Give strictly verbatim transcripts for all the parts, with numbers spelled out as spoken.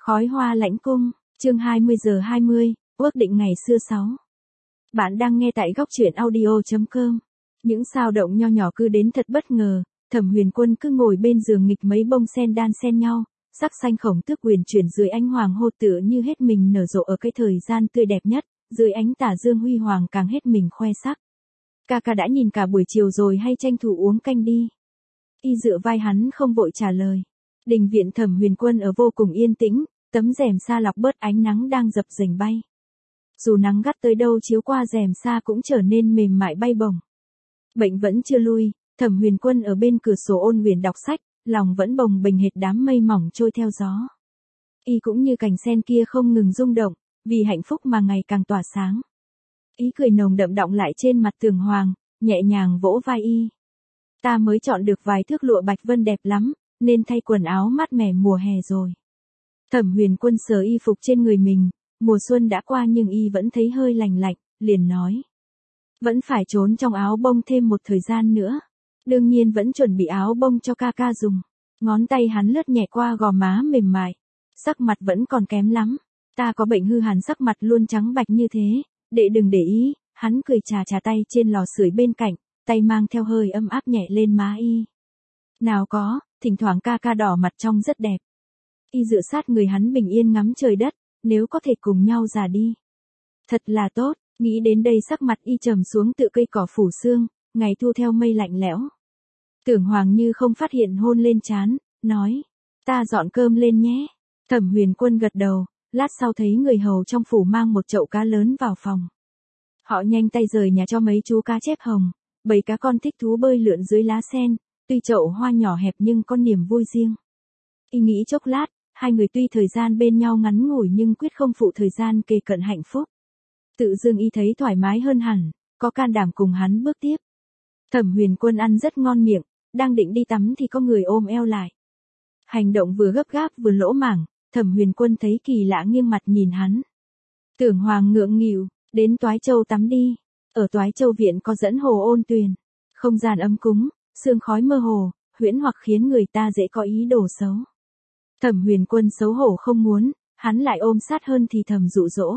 Khói hoa lãnh cung, chương hai mươi giờ hai mươi, ước định ngày xưa sáu. Bạn đang nghe tại góc truyện audio chấm com. Những sao động nho nhỏ cứ đến thật bất ngờ, Thẩm Huyền Quân cứ ngồi bên giường nghịch mấy bông sen đan xen nhau, sắc xanh khổng tước quyền chuyển dưới ánh hoàng hô tựa như hết mình nở rộ ở cái thời gian tươi đẹp nhất, dưới ánh tà dương huy hoàng càng hết mình khoe sắc. Ca ca đã nhìn cả buổi chiều rồi hay tranh thủ uống canh đi? Y dựa vai hắn không vội trả lời. Đình viện Thẩm Huyền Quân ở vô cùng yên tĩnh, tấm rèm sa lọc bớt ánh nắng đang dập dềnh bay. Dù nắng gắt tới đâu chiếu qua rèm sa cũng trở nên mềm mại bay bổng. Bệnh vẫn chưa lui, Thẩm Huyền Quân ở bên cửa sổ ôn huyền đọc sách, lòng vẫn bồng bềnh hệt đám mây mỏng trôi theo gió. Y cũng như cành sen kia không ngừng rung động, vì hạnh phúc mà ngày càng tỏa sáng. Ý cười nồng đậm đọng lại trên mặt Tưởng Hoàng, nhẹ nhàng vỗ vai Y. Ta mới chọn được vài thước lụa bạch vân đẹp lắm, nên thay quần áo mát mẻ mùa hè rồi. Thẩm Huyền Quân sờ y phục trên người mình, mùa xuân đã qua nhưng y vẫn thấy hơi lành lạnh, liền nói. Vẫn phải trốn trong áo bông thêm một thời gian nữa. Đương nhiên vẫn chuẩn bị áo bông cho ca ca dùng. Ngón tay hắn lướt nhẹ qua gò má mềm mại. Sắc mặt vẫn còn kém lắm. Ta có bệnh hư hàn sắc mặt luôn trắng bạch như thế. Đệ đừng để ý, hắn cười chà chà tay trên lò sưởi bên cạnh, tay mang theo hơi ấm áp nhẹ lên má y. Nào có, thỉnh thoảng ca ca đỏ mặt trông rất đẹp. Y dựa sát người hắn bình yên ngắm trời đất, nếu có thể cùng nhau già đi. Thật là tốt, nghĩ đến đây sắc mặt y trầm xuống tựa cây cỏ phủ sương, ngày thu theo mây lạnh lẽo. Tưởng Hoàng như không phát hiện hôn lên trán, nói, ta dọn cơm lên nhé. Thẩm Huyền Quân gật đầu, lát sau thấy người hầu trong phủ mang một chậu cá lớn vào phòng. Họ nhanh tay rời nhà cho mấy chú cá chép hồng, bầy cá con thích thú bơi lượn dưới lá sen, tuy chậu hoa nhỏ hẹp nhưng có niềm vui riêng. Y nghĩ chốc lát, hai người tuy thời gian bên nhau ngắn ngủi nhưng quyết không phụ thời gian kề cận hạnh phúc. Tự dưng y thấy thoải mái hơn hẳn, có can đảm cùng hắn bước tiếp. Thẩm Huyền Quân ăn rất ngon miệng, đang định đi tắm thì có người ôm eo lại. Hành động vừa gấp gáp vừa lỗ mảng, Thẩm Huyền Quân thấy kỳ lạ nghiêng mặt nhìn hắn. Tưởng Hoàng ngượng nghịu, đến Toái Châu tắm đi. Ở Toái Châu viện có dẫn hồ ôn tuyền, không gian ấm cúng, sương khói mơ hồ, huyễn hoặc khiến người ta dễ có ý đồ xấu. Thẩm Huyền Quân xấu hổ không muốn, hắn lại ôm sát hơn thì thầm dụ dỗ.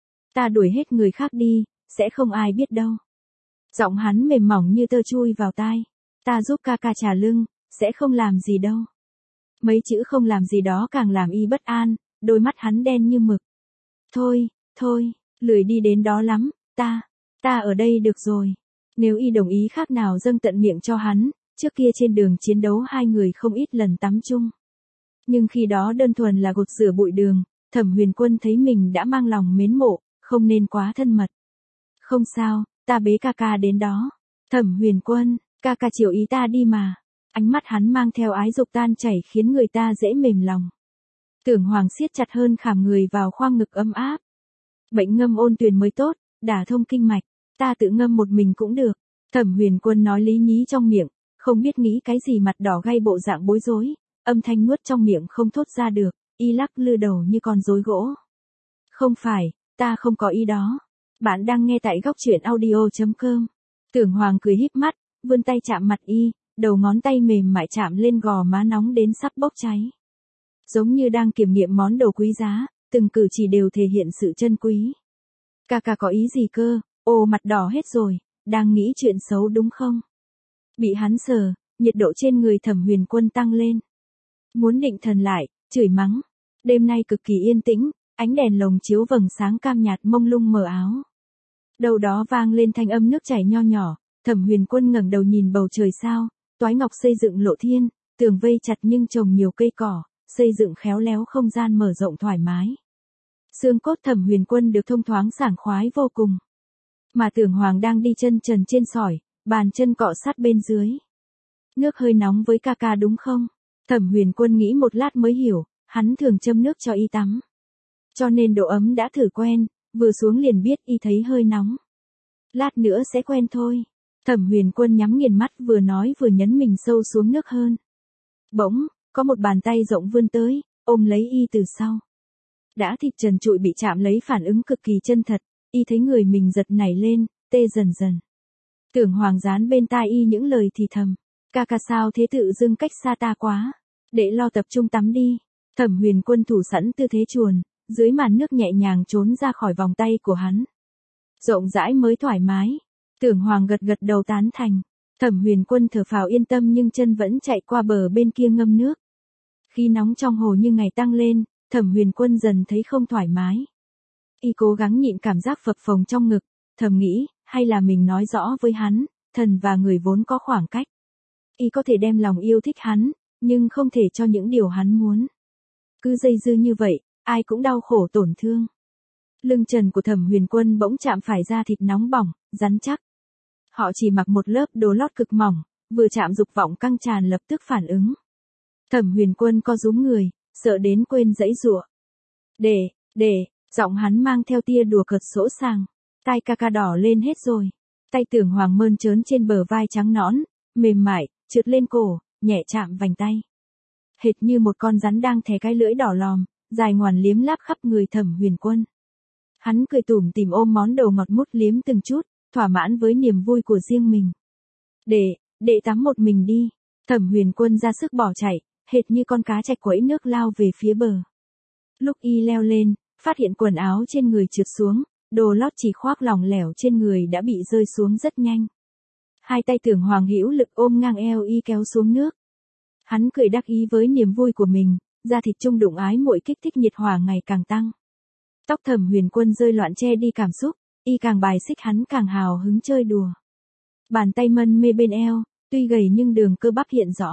Ta đuổi hết người khác đi, sẽ không ai biết đâu. Giọng hắn mềm mỏng như tơ chui vào tai. Ta giúp ca ca trả lưng, sẽ không làm gì đâu. Mấy chữ không làm gì đó càng làm y bất an, đôi mắt hắn đen như mực. Thôi, thôi, lười đi đến đó lắm, ta, ta ở đây được rồi. Nếu y đồng ý khác nào dâng tận miệng cho hắn, trước kia trên đường chiến đấu hai người không ít lần tắm chung. Nhưng khi đó đơn thuần là gột rửa bụi đường, Thẩm Huyền Quân thấy mình đã mang lòng mến mộ, không nên quá thân mật. Không sao, ta bế ca ca đến đó. Thẩm Huyền Quân, ca ca chiều ý ta đi mà. Ánh mắt hắn mang theo ái dục tan chảy khiến người ta dễ mềm lòng. Tưởng Hoàng siết chặt hơn khảm người vào khoang ngực ấm áp. Bệnh ngâm ôn tuyền mới tốt, đả thông kinh mạch, ta tự ngâm một mình cũng được. Thẩm Huyền Quân nói lý nhí trong miệng, không biết nghĩ cái gì mặt đỏ gay bộ dạng bối rối, âm thanh nuốt trong miệng không thốt ra được, y lắc lư đầu như con rối gỗ. Không phải, ta không có ý đó. Bạn đang nghe tại góc truyện audio chấm com. Tưởng Hoàng cười híp mắt, vươn tay chạm mặt y, đầu ngón tay mềm mại chạm lên gò má nóng đến sắp bốc cháy. Giống như đang kiểm nghiệm món đồ quý giá, từng cử chỉ đều thể hiện sự trân quý. Ca ca có ý gì cơ, ồ mặt đỏ hết rồi, đang nghĩ chuyện xấu đúng không? Bị hắn sờ, nhiệt độ trên người Thẩm Huyền Quân tăng lên. Muốn định thần lại, chửi mắng. Đêm nay cực kỳ yên tĩnh, ánh đèn lồng chiếu vầng sáng cam nhạt mông lung mờ áo. Đâu đó vang lên thanh âm nước chảy nho nhỏ, Thẩm Huyền Quân ngẩng đầu nhìn bầu trời sao, Toái Ngọc xây dựng lộ thiên, tường vây chặt nhưng trồng nhiều cây cỏ, xây dựng khéo léo không gian mở rộng thoải mái. Xương cốt Thẩm Huyền Quân được thông thoáng sảng khoái vô cùng. Mà Tưởng Hoàng đang đi chân trần trên sỏi, bàn chân cọ sát bên dưới. Nước hơi nóng với ca ca đúng không? Thẩm Huyền Quân nghĩ một lát mới hiểu, hắn thường châm nước cho y tắm. Cho nên độ ấm đã thử quen, vừa xuống liền biết y thấy hơi nóng. Lát nữa sẽ quen thôi. Thẩm Huyền Quân nhắm nghiền mắt vừa nói vừa nhấn mình sâu xuống nước hơn. Bỗng, có một bàn tay rộng vươn tới, ôm lấy y từ sau. Đã thịt trần trụi bị chạm lấy phản ứng cực kỳ chân thật, y thấy người mình giật nảy lên, tê dần dần. Tưởng Hoàng dán bên tai y những lời thì thầm. Ca ca sao thế tự dưng cách xa ta quá. Để lo tập trung tắm đi. Thẩm Huyền Quân thủ sẵn tư thế chuồn, dưới màn nước nhẹ nhàng trốn ra khỏi vòng tay của hắn. Rộng rãi mới thoải mái. Tưởng Hoàng gật gật đầu tán thành. Thẩm Huyền Quân thở phào yên tâm nhưng chân vẫn chạy qua bờ bên kia ngâm nước. Khi nóng trong hồ như ngày tăng lên, Thẩm Huyền Quân dần thấy không thoải mái. Y cố gắng nhịn cảm giác phập phồng trong ngực, thầm nghĩ, hay là mình nói rõ với hắn, thần và người vốn có khoảng cách. Y có thể đem lòng yêu thích hắn, nhưng không thể cho những điều hắn muốn. Cứ dây dưa như vậy, ai cũng đau khổ tổn thương. Lưng trần của Thẩm Huyền Quân bỗng chạm phải da thịt nóng bỏng, rắn chắc. Họ chỉ mặc một lớp đồ lót cực mỏng, vừa chạm dục vọng căng tràn lập tức phản ứng. Thẩm Huyền Quân co rúm người, sợ đến quên giãy giụa. Để, để, giọng hắn mang theo tia đùa cợt sỗ sàng. Tai ca ca đỏ lên hết rồi. Tay Tưởng Hoàng mơn trớn trên bờ vai trắng nõn, mềm mại, trượt lên cổ, nhẹ chạm vành tay. Hệt như một con rắn đang thè cái lưỡi đỏ lòm, dài ngoằn liếm láp khắp người Thẩm Huyền Quân. Hắn cười tủm tỉm ôm món đồ ngọt mút liếm từng chút, thỏa mãn với niềm vui của riêng mình. Để, để tắm một mình đi. Thẩm Huyền Quân ra sức bỏ chạy, hệt như con cá chạch quẫy nước lao về phía bờ. Lúc y leo lên, phát hiện quần áo trên người trượt xuống, đồ lót chỉ khoác lỏng lẻo trên người đã bị rơi xuống rất nhanh. Hai tay Tưởng Hoàng hữu lực ôm ngang eo y kéo xuống nước. Hắn cười đắc ý với niềm vui của mình, da thịt chung đụng ái muội kích thích nhiệt hỏa ngày càng tăng. Tóc Thẩm Huyền Quân rơi loạn che đi cảm xúc, y càng bài xích hắn càng hào hứng chơi đùa. Bàn tay mân mê bên eo, tuy gầy nhưng đường cơ bắp hiện rõ.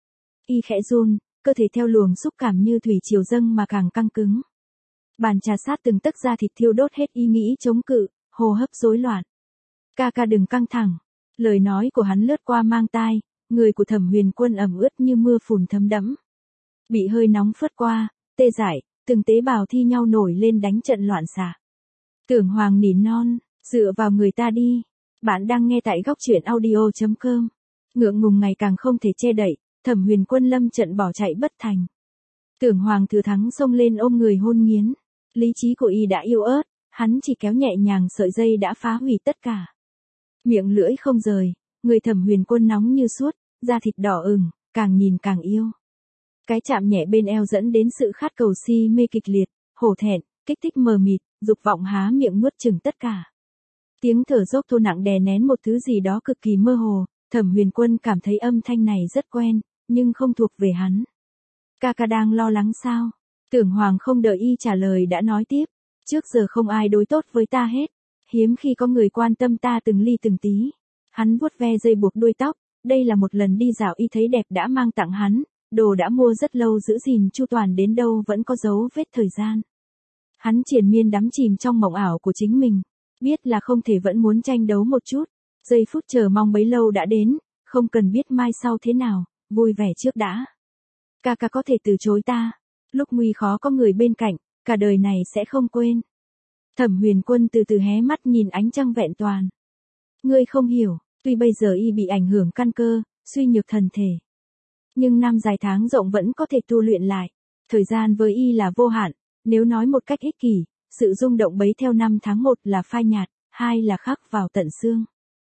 Y khẽ run, cơ thể theo luồng xúc cảm như thủy triều dâng mà càng căng cứng. Bàn trà sát từng tấc da thịt thiêu đốt hết ý nghĩ chống cự, hô hấp rối loạn. Ca ca đừng căng thẳng. Lời nói của hắn lướt qua mang tai, người của Thẩm Huyền Quân ẩm ướt như mưa phùn thấm đẫm. Bị hơi nóng phớt qua, tê dại, từng tế bào thi nhau nổi lên đánh trận loạn xạ. Tưởng Hoàng nỉ non, dựa vào người ta đi. Bạn đang nghe tại góc truyện audio chấm com. Ngượng ngùng ngày càng không thể che đậy, Thẩm Huyền Quân lâm trận bỏ chạy bất thành. Tưởng Hoàng thừa thắng xông lên ôm người hôn nghiến. Lý trí của y đã yếu ớt, hắn chỉ kéo nhẹ nhàng sợi dây đã phá hủy tất cả. Miệng lưỡi không rời, người Thẩm Huyền Quân nóng như suốt, da thịt đỏ ửng, càng nhìn càng yêu. Cái chạm nhẹ bên eo dẫn đến sự khát cầu si mê kịch liệt, hổ thẹn, kích thích mờ mịt, dục vọng há miệng nuốt chửng tất cả. Tiếng thở dốc thô nặng đè nén một thứ gì đó cực kỳ mơ hồ, Thẩm Huyền Quân cảm thấy âm thanh này rất quen, nhưng không thuộc về hắn. Ca ca đang lo lắng sao? Tưởng Hoàng không đợi y trả lời đã nói tiếp, trước giờ không ai đối tốt với ta hết, hiếm khi có người quan tâm ta từng ly từng tí. Hắn vuốt ve dây buộc đuôi tóc, đây là một lần đi dạo y thấy đẹp đã mang tặng hắn, đồ đã mua rất lâu giữ gìn chu toàn đến đâu vẫn có dấu vết thời gian. Hắn triền miên đắm chìm trong mộng ảo của chính mình, biết là không thể vẫn muốn tranh đấu một chút, giây phút chờ mong bấy lâu đã đến, không cần biết mai sau thế nào, vui vẻ trước đã. Ca ca có thể từ chối ta, lúc nguy khó có người bên cạnh, cả đời này sẽ không quên. Thẩm Huyền Quân từ từ hé mắt nhìn ánh trăng vẹn toàn. Ngươi không hiểu, tuy bây giờ y bị ảnh hưởng căn cơ, suy nhược thần thể. Nhưng năm dài tháng rộng vẫn có thể tu luyện lại. Thời gian với y là vô hạn, nếu nói một cách ích kỷ, sự rung động bấy theo năm tháng một là phai nhạt, hai là khắc vào tận xương.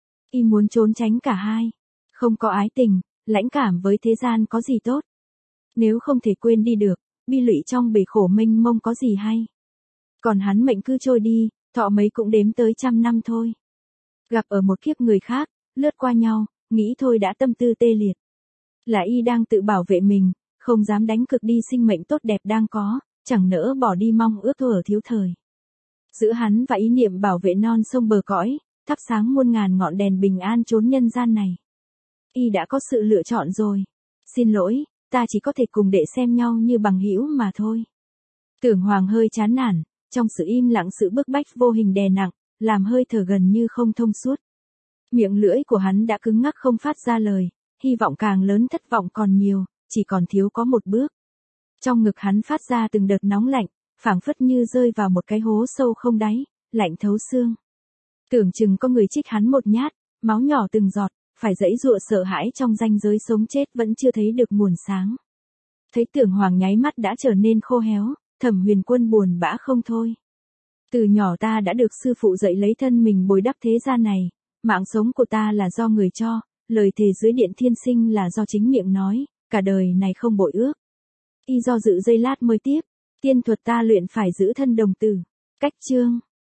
Y muốn trốn tránh cả hai. Không có ái tình, lãnh cảm với thế gian có gì tốt. Nếu không thể quên đi được, bi lụy trong bể khổ mênh mông có gì hay. Còn hắn mệnh cứ trôi đi, thọ mấy cũng đếm tới trăm năm thôi. Gặp ở một kiếp người khác, lướt qua nhau, nghĩ thôi đã tâm tư tê liệt. Là y đang tự bảo vệ mình, không dám đánh cực đi sinh mệnh tốt đẹp đang có, chẳng nỡ bỏ đi mong ước thuở thiếu thời. Giữa hắn và ý niệm bảo vệ non sông bờ cõi, thắp sáng muôn ngàn ngọn đèn bình an chốn nhân gian này. Y đã có sự lựa chọn rồi. Xin lỗi, ta chỉ có thể cùng để xem nhau như bằng hữu mà thôi. Tưởng Hoàng hơi chán nản, trong sự im lặng sự bức bách vô hình đè nặng, làm hơi thở gần như không thông suốt. Miệng lưỡi của hắn đã cứng ngắc không phát ra lời, hy vọng càng lớn thất vọng còn nhiều, chỉ còn thiếu có một bước. Trong ngực hắn phát ra từng đợt nóng lạnh, phảng phất như rơi vào một cái hố sâu không đáy, lạnh thấu xương. Tưởng chừng có người chích hắn một nhát, máu nhỏ từng giọt, phải giãy giụa sợ hãi trong ranh giới sống chết vẫn chưa thấy được nguồn sáng. Thấy Tưởng Hoàng nháy mắt đã trở nên khô héo, Thẩm Huyền Quân buồn bã không thôi. Từ nhỏ ta đã được sư phụ dạy lấy thân mình bồi đắp thế gian này, mạng sống của ta là do người cho, lời thề dưới điện thiên sinh là do chính miệng nói, cả đời này không bội ước. Y do dự giây lát mới tiếp. Tiên thuật ta luyện phải giữ thân đồng tử. Cách chương.